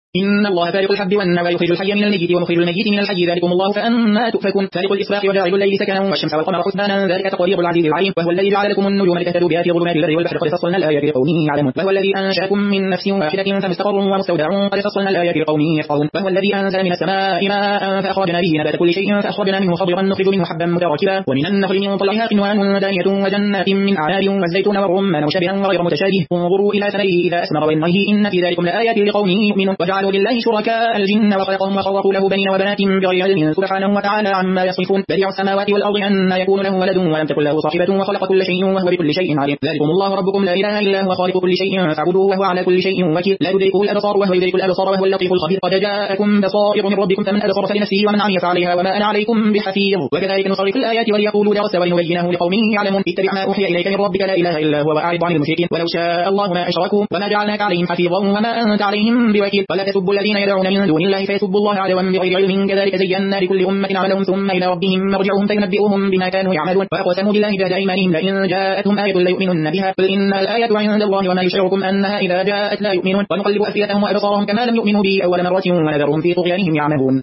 إن الله فارق الحب والنوى يخرج الحي من الميت ومخرج الميت من الحي ذلكم الله فأنا تؤفكون فارق الإصباح وجاعل الليل سكنا والشمس والقمر حسبانا ذلك تقدير العزيز العليم وهو الذي جعل لكم النجوم لتهتدوا بها في ظلمات البر والبحر قد فصلنا الآيات لقوم يعلمون وهو الذي أنشأكم من نفس واحدة فمستقر ومستودع قد فصلنا الآيات لقوم يفقهون وهو الذي أنزل من السماء ماء فأخرجنا به نبات كل شيء فأخرجنا منه خضرا نخرج منه حبا متراكبا ومن النخل من طلعها قنوان دانية وجنات من أعناب والزيتون والرمان مشتبها وغير متشابه انظروا إلى ثمره إذا أثمر وينعه إن في ذلكم لآيات لقوم يؤمنون وجعلوا لله شركاء الجن وخلقهم وخرقوا له بنين وبنات بغير علم سبحانه وتعالى عما يصفون بديع السماوات والأرض أن يكون له ولد ولم تكن له صاحبة وخلق كل شيء وهو بكل شيء عليم ذلكم الله ربكم لا إله إلا هو خالق كل شيء فاعبدوه وهو على كل شيء وكيل لا يدركه الأبصار وهو يدرك الأبصار وهو اللطيف الخبير قد جاءكم بصائر من ربكم فمن أبصر فلنفسه ومن عمي فعليها وما أنا عليكم بحفيظ وكذلك نصرف الآيات وليقولوا درس ولنبينه لقوم يعلمون اتبع ما أوحي إليك من ربك لا إله إلا هو وأعرض عن المشركين ولو شاء الله ما أشركوا وما جعلناك عليهم حفيظا وما أنت عليهم بوكيل ولا تسبوا الذين يدعون من دون الله فيسبوا الله عدوا بغير علم كذلك زينا لكل أمة عملهم ثم إلى ربهم مرجعهم فينبئهم بما كانوا يعملون وأقسموا بالله جهد أيمانهم لئن جاءتهم آية ليؤمنن بها قل إن الآية عند الله وما يشعركم أنها إذا جاءت لا يؤمنون ونقلب أفئدتهم وأبصارهم كما لم يؤمنوا به أول مرة ونذرهم في طغيانهم يعمهون